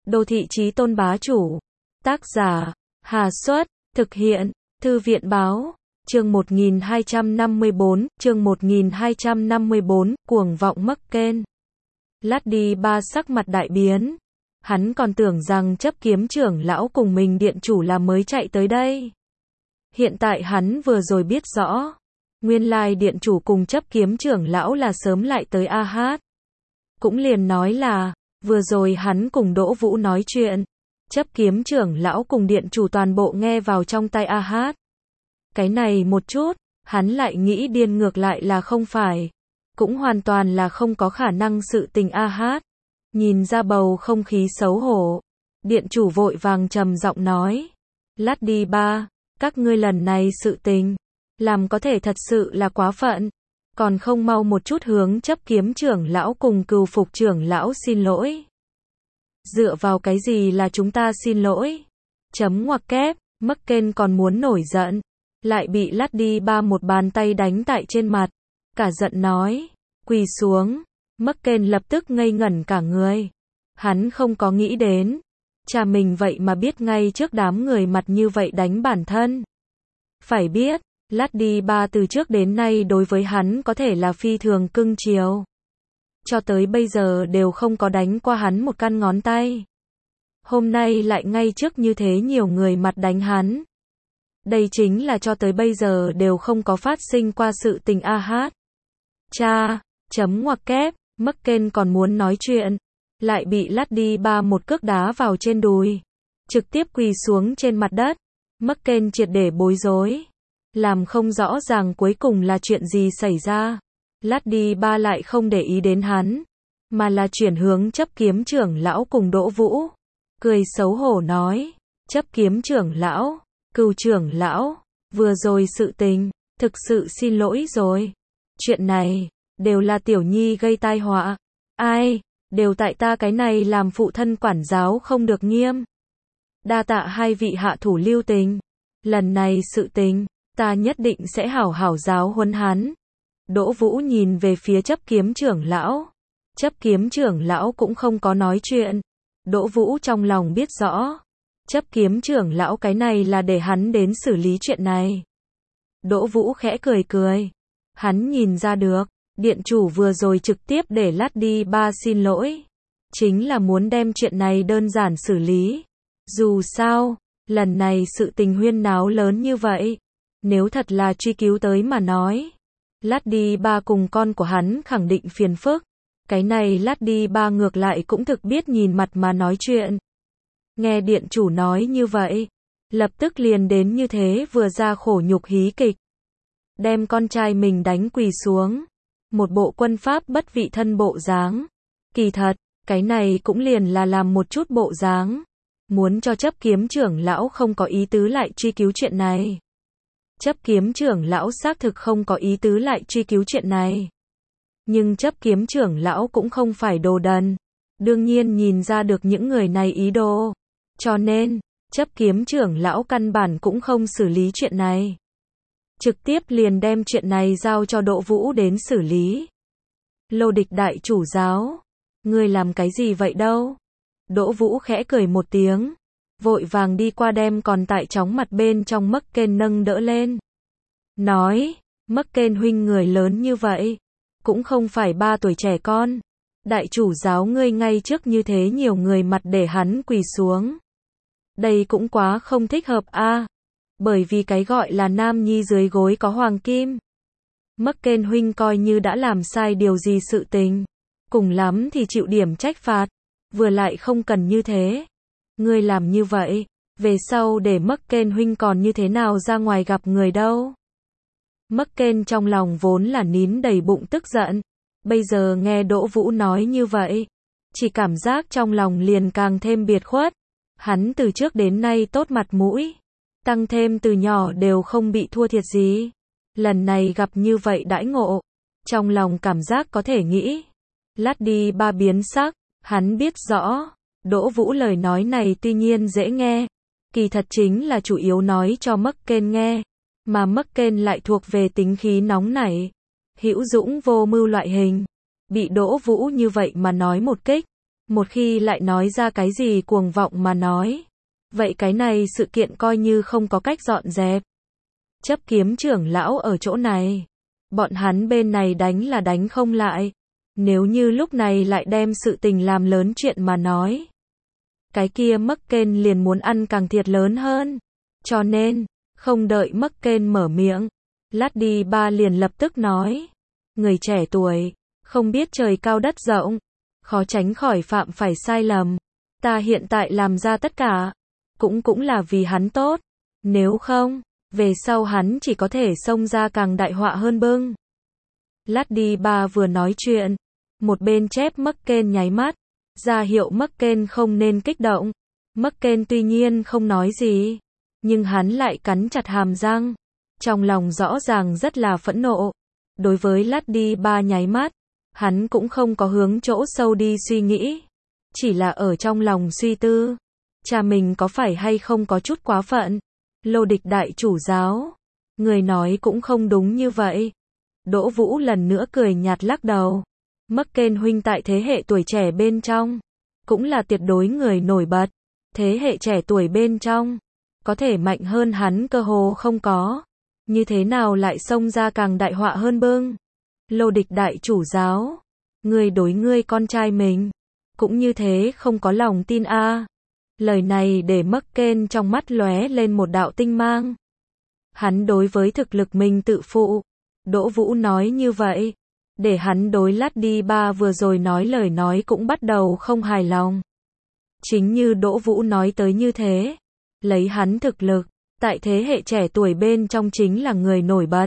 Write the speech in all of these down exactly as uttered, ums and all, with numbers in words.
Đô thị chí tôn bá chủ. Tác giả, Hà Xuất, thực hiện, Thư viện Báo. Chương một nghìn hai trăm năm mươi bốn, chương một nghìn hai trăm năm mươi bốn, cuồng vọng McCain. Lát đi ba sắc mặt đại biến. Hắn còn tưởng rằng chấp kiếm trưởng lão cùng mình điện chủ là mới chạy tới đây. Hiện tại hắn vừa rồi biết rõ. Nguyên lai điện chủ cùng chấp kiếm trưởng lão là sớm lại tới A Hát. Cũng liền nói là, vừa rồi hắn cùng Đỗ Vũ nói chuyện. Chấp kiếm trưởng lão cùng điện chủ toàn bộ nghe vào trong tai A Hát. Cái này một chút, hắn lại nghĩ điên ngược lại là không phải. Cũng hoàn toàn là không có khả năng sự tình A Hát. Nhìn ra bầu không khí xấu hổ. Điện chủ vội vàng trầm giọng nói. Lát đi ba, các ngươi lần này sự tình. Làm có thể thật sự là quá phận. Còn không mau một chút hướng chấp kiếm trưởng lão cùng cừu phục trưởng lão xin lỗi. Dựa vào cái gì là chúng ta xin lỗi? Chấm ngoặc kép, McCain còn muốn nổi giận. Lại bị lát đi ba một bàn tay đánh tại trên mặt. Cả giận nói, quỳ xuống. McCain lập tức ngây ngẩn cả người. Hắn không có nghĩ đến. Cha mình vậy mà biết ngay trước đám người mặt như vậy đánh bản thân. Phải biết, lát đi ba từ trước đến nay đối với hắn có thể là phi thường cưng chiều. Cho tới bây giờ đều không có đánh qua hắn một căn ngón tay. Hôm nay lại ngay trước như thế nhiều người mặt đánh hắn. Đây chính là cho tới bây giờ đều không có phát sinh qua sự tình A Hát. Cha, chấm ngoặc kép, McCain còn muốn nói chuyện. Lại bị lát đi ba một cước đá vào trên đùi. Trực tiếp quỳ xuống trên mặt đất. McCain triệt để bối rối. Làm không rõ ràng cuối cùng là chuyện gì xảy ra. Lát đi ba lại không để ý đến hắn. Mà là chuyển hướng chấp kiếm trưởng lão cùng Đỗ Vũ. Cười xấu hổ nói. Chấp kiếm trưởng lão, cừu trưởng lão, vừa rồi sự tình, thực sự xin lỗi rồi. Chuyện này, đều là tiểu nhi gây tai họa. Ai, đều tại ta cái này làm phụ thân quản giáo không được nghiêm. Đa tạ hai vị hạ thủ lưu tình. Lần này sự tình, ta nhất định sẽ hảo hảo giáo huấn hắn. Đỗ Vũ nhìn về phía chấp kiếm trưởng lão. Chấp kiếm trưởng lão cũng không có nói chuyện. Đỗ Vũ trong lòng biết rõ. Chấp kiếm trưởng lão cái này là để hắn đến xử lý chuyện này. Đỗ Vũ khẽ cười cười. Hắn nhìn ra được, điện chủ vừa rồi trực tiếp để lát đi ba xin lỗi. Chính là muốn đem chuyện này đơn giản xử lý. Dù sao, lần này sự tình huyên náo lớn như vậy. Nếu thật là truy cứu tới mà nói. Lát đi ba cùng con của hắn khẳng định phiền phức. Cái này lát đi ba ngược lại cũng thực biết nhìn mặt mà nói chuyện. Nghe điện chủ nói như vậy. Lập tức liền đến như thế vừa ra khổ nhục hí kịch. Đem con trai mình đánh quỳ xuống. Một bộ quân pháp bất vị thân bộ dáng. Kỳ thật, cái này cũng liền là làm một chút bộ dáng. Muốn cho chấp kiếm trưởng lão không có ý tứ lại truy cứu chuyện này. Chấp kiếm trưởng lão xác thực không có ý tứ lại truy cứu chuyện này. Nhưng chấp kiếm trưởng lão cũng không phải đồ đần. Đương nhiên nhìn ra được những người này ý đồ. Cho nên, chấp kiếm trưởng lão căn bản cũng không xử lý chuyện này. Trực tiếp liền đem chuyện này giao cho Đỗ Vũ đến xử lý. Lô Địch đại chủ giáo. Ngươi làm cái gì vậy đâu? Đỗ Vũ khẽ cười một tiếng. Vội vàng đi qua đem còn tại chóng mặt bên trong McCain nâng đỡ lên. Nói, McCain huynh người lớn như vậy. Cũng không phải ba tuổi trẻ con. Đại chủ giáo ngươi ngay trước như thế nhiều người mặt để hắn quỳ xuống. Đây cũng quá không thích hợp a. À, bởi vì cái gọi là nam nhi dưới gối có hoàng kim. McCain huynh coi như đã làm sai điều gì sự tình. Cùng lắm thì chịu điểm trách phạt. Vừa lại không cần như thế. Ngươi làm như vậy, về sau để McCain huynh còn như thế nào ra ngoài gặp người đâu. McCain trong lòng vốn là nín đầy bụng tức giận. Bây giờ nghe Đỗ Vũ nói như vậy. Chỉ cảm giác trong lòng liền càng thêm biệt khuất. Hắn từ trước đến nay tốt mặt mũi. Tăng thêm từ nhỏ đều không bị thua thiệt gì. Lần này gặp như vậy đãi ngộ. Trong lòng cảm giác có thể nghĩ. Lát đi ba biến sắc. Hắn biết rõ. Đỗ Vũ lời nói này tuy nhiên dễ nghe. Kỳ thật chính là chủ yếu nói cho McCain nghe. Mà McCain lại thuộc về tính khí nóng nảy. Hữu dũng vô mưu loại hình. Bị Đỗ Vũ như vậy mà nói một kích. Một khi lại nói ra cái gì cuồng vọng mà nói, vậy cái này sự kiện coi như không có cách dọn dẹp. Chấp kiếm trưởng lão ở chỗ này, bọn hắn bên này đánh là đánh không lại. Nếu như lúc này lại đem sự tình làm lớn chuyện mà nói, cái kia Merkel liền muốn ăn càng thiệt lớn hơn. Cho nên, không đợi Merkel mở miệng, Lady Ba liền lập tức nói, người trẻ tuổi, không biết trời cao đất rộng, khó tránh khỏi phạm phải sai lầm. Ta hiện tại làm ra tất cả, cũng cũng là vì hắn tốt. Nếu không, về sau hắn chỉ có thể xông ra càng đại họa hơn bưng. Lady Ba vừa nói chuyện, một bên chép Merkel nháy mắt, ra hiệu Merkel không nên kích động. Merkel tuy nhiên không nói gì, nhưng hắn lại cắn chặt hàm răng, trong lòng rõ ràng rất là phẫn nộ. Đối với Lady Ba nháy mắt, hắn cũng không có hướng chỗ sâu đi suy nghĩ, chỉ là ở trong lòng suy tư, cha mình có phải hay không có chút quá phận. Lô Địch đại chủ giáo, người nói cũng không đúng như vậy. Đỗ Vũ lần nữa cười nhạt lắc đầu. Merkel huynh tại thế hệ tuổi trẻ bên trong, cũng là tuyệt đối người nổi bật. Thế hệ trẻ tuổi bên trong, có thể mạnh hơn hắn cơ hồ không có. Như thế nào lại xông ra càng đại họa hơn bưng? Lô Địch đại chủ giáo, người đối ngươi con trai mình, cũng như thế không có lòng tin a. À. Lời này để Merkel trong mắt lóe lên một đạo tinh mang. Hắn đối với thực lực mình tự phụ. Đỗ Vũ nói như vậy, để hắn đối Lady Ba vừa rồi nói lời nói cũng bắt đầu không hài lòng. Chính như Đỗ Vũ nói tới như thế, lấy hắn thực lực, tại thế hệ trẻ tuổi bên trong chính là người nổi bật.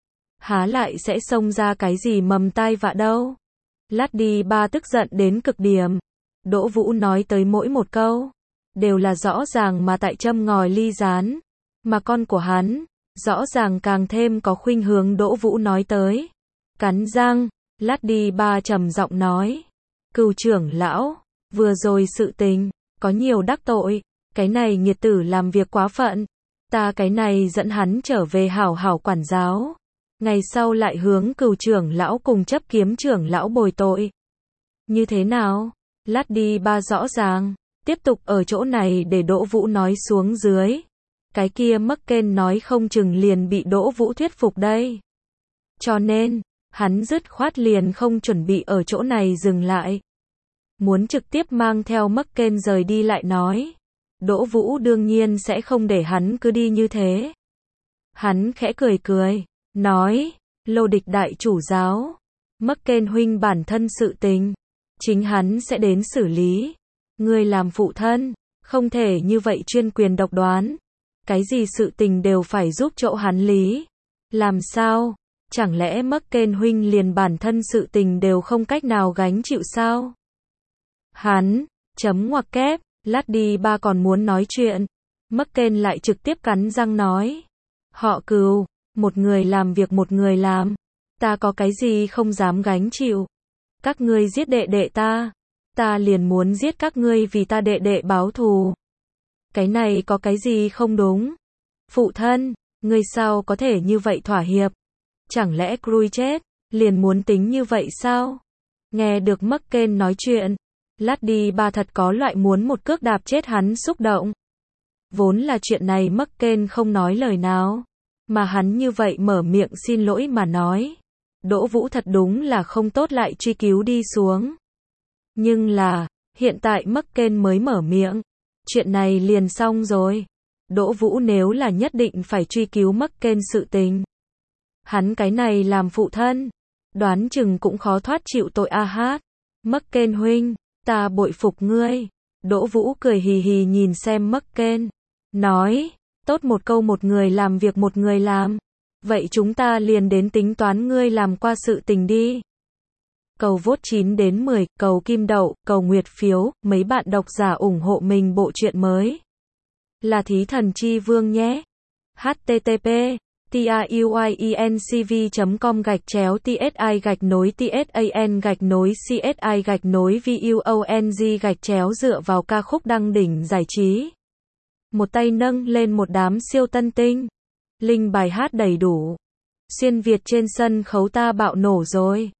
Há lại sẽ xông ra cái gì mầm tai vạ đâu. Lady Ba tức giận đến cực điểm. Đỗ Vũ nói tới mỗi một câu, đều là rõ ràng mà tại châm ngòi ly rán. Mà con của hắn, rõ ràng càng thêm có khuynh hướng Đỗ Vũ nói tới. Cắn răng, Lady Ba trầm giọng nói, Cửu trưởng lão, vừa rồi sự tình, có nhiều đắc tội, cái này nghiệt tử làm việc quá phận. Ta cái này dẫn hắn trở về hảo hảo quản giáo. Ngày sau lại hướng Cửu trưởng lão cùng chấp kiếm trưởng lão bồi tội. Như thế nào? Lady Ba rõ ràng, tiếp tục ở chỗ này để Đỗ Vũ nói xuống dưới. Cái kia Merkel nói không chừng liền bị Đỗ Vũ thuyết phục đây. Cho nên, hắn dứt khoát liền không chuẩn bị ở chỗ này dừng lại. Muốn trực tiếp mang theo Merkel rời đi lại nói. Đỗ Vũ đương nhiên sẽ không để hắn cứ đi như thế. Hắn khẽ cười cười, nói, Lô Địch đại chủ giáo, Merkel huynh bản thân sự tình, chính hắn sẽ đến xử lý. Ngươi làm phụ thân, không thể như vậy chuyên quyền độc đoán. Cái gì sự tình đều phải giúp chỗ hắn lý. Làm sao? Chẳng lẽ Merkel huynh liền bản thân sự tình đều không cách nào gánh chịu sao? Hắn, chấm ngoặc kép, Lady Ba còn muốn nói chuyện. Merkel lại trực tiếp cắn răng nói. Họ Cửu, một người làm việc một người làm. Ta có cái gì không dám gánh chịu. Các ngươi giết đệ đệ ta. Ta liền muốn giết các ngươi vì ta đệ đệ báo thù. Cái này có cái gì không đúng? Phụ thân, ngươi sao có thể như vậy thỏa hiệp? Chẳng lẽ Cruy chết, liền muốn tính như vậy sao? Nghe được Merkel nói chuyện, Lady Ba thật có loại muốn một cước đạp chết hắn xúc động. Vốn là chuyện này Merkel không nói lời nào, mà hắn như vậy mở miệng xin lỗi mà nói. Đỗ Vũ thật đúng là không tốt lại truy cứu đi xuống. Nhưng là, hiện tại Merkel mới mở miệng, chuyện này liền xong rồi. Đỗ Vũ nếu là nhất định phải truy cứu Merkel sự tình, hắn cái này làm phụ thân, đoán chừng cũng khó thoát chịu tội a hát. Merkel huynh, ta bội phục ngươi. Đỗ Vũ cười hì hì nhìn xem Merkel, nói, tốt một câu một người làm việc một người làm. Vậy chúng ta liền đến tính toán ngươi làm qua sự tình đi. Cầu vote chín đến mười, cầu kim đậu, cầu nguyệt phiếu, mấy bạn độc giả ủng hộ mình bộ truyện mới. Là Thí Thần Chi Vương nhé. http tiuiencv chấm com gạch chéo tsi gạch nối tsan gạch nối csi gạch nối vuong gạch chéo dựa vào ca khúc đăng đỉnh giải trí. Một tay nâng lên một đám siêu tân tinh. Linh bài hát đầy đủ. Xuyên Việt trên sân khấu ta bạo nổ rồi.